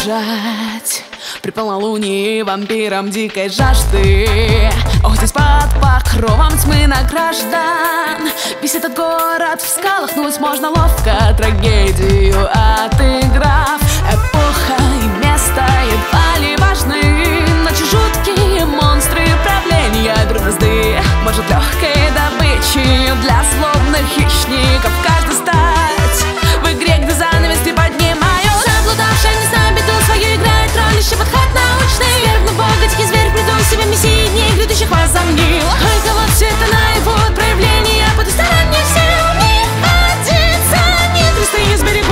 бежать при полнолунии вампирам дикой жажды. Ох, здесь под покровом тьмы на граждан висит этот город в скалах, нуть можно ловко, трагедию отыграв. Эпоха и место едва ли важны, ночи жуткие монстры, правления дрозды. Может, легкой добычей для злобных хищников каждый стать в игре, где занавес ты поднимают. Заблудавшая не знаю беду свою играет роль, ищет подход научный. Свергну бога, дикий зверь, приду в себе мессии дней грядущих возомнил. Только вот все это наяву проявление потусторонних сил не годится, нет, кресты не сберегут.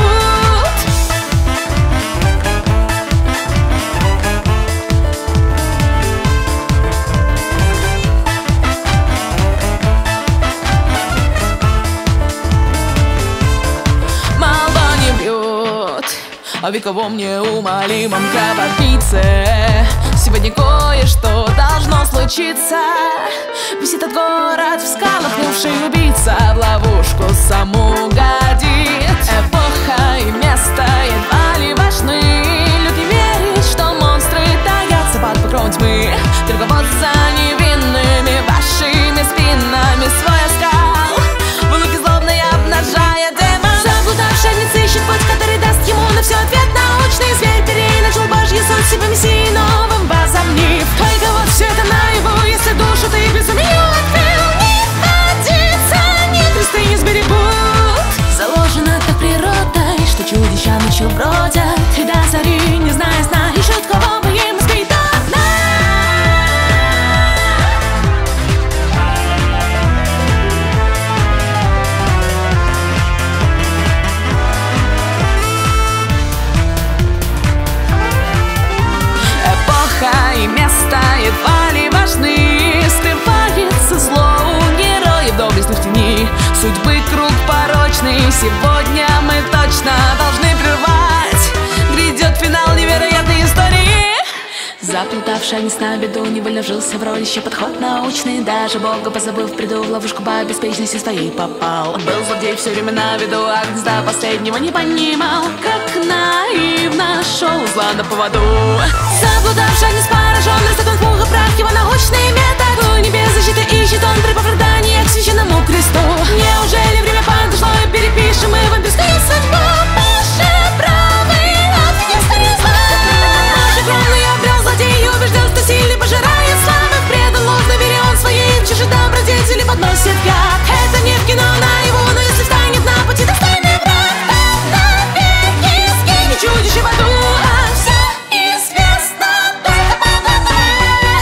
О вековом неумолимом кровопийце сегодня кое-что должно случиться. Висит этот город в скалах, нувший убийца в ловушку саму годит. Эпоха и место едва ли важны, люди верят, что монстры таятся под покровом тьмы. Только вот за невинными вашими спинами свой оскал в луке злобной обнажая демон. Заблудавший ищет путь, который даст ему на все ответ научный. Зверь переначал божьи суть себе мессии новым возомнив. Только вот все это наяву, если душу ты безумию открыл, не годится, нет, кресты не сберегут. Заложено так природой, что чудища ночью бродят и до зари, не зная сна, ищут кого бы им сбить до дна. И место едва ли важны, скрывается зло у героев доблестных теней. Судьбы круг порочный, сегодня мы точно должны прервать. Грядет финал невероятной истории. Заплутавший не сна беду, невольно вжился в роль, ища подход научный. Даже Бога позабыл, в приду в ловушку по беспечности своей попал. Был злодей все время на виду, а гнезда последнего не понимал. Как наивно шел зла на поводу. Заблудавший не поражен, растет он в пух и прах, его научный метод. У небес защиты ищет он при оправдании к священному кресту. Неужели время подошло и перепишем мы вампирскую судьбу? Наши правы от меня старый зла. Наши кровные обрел злодей, убежден, что сильный пожирает слабых. Предан ложно верен своей чужой добродетели подносит яд. Это не в кино наяву, но если встанет на пути достойный враг, то навеки скинет чудище в аду. А все известно только по глазам.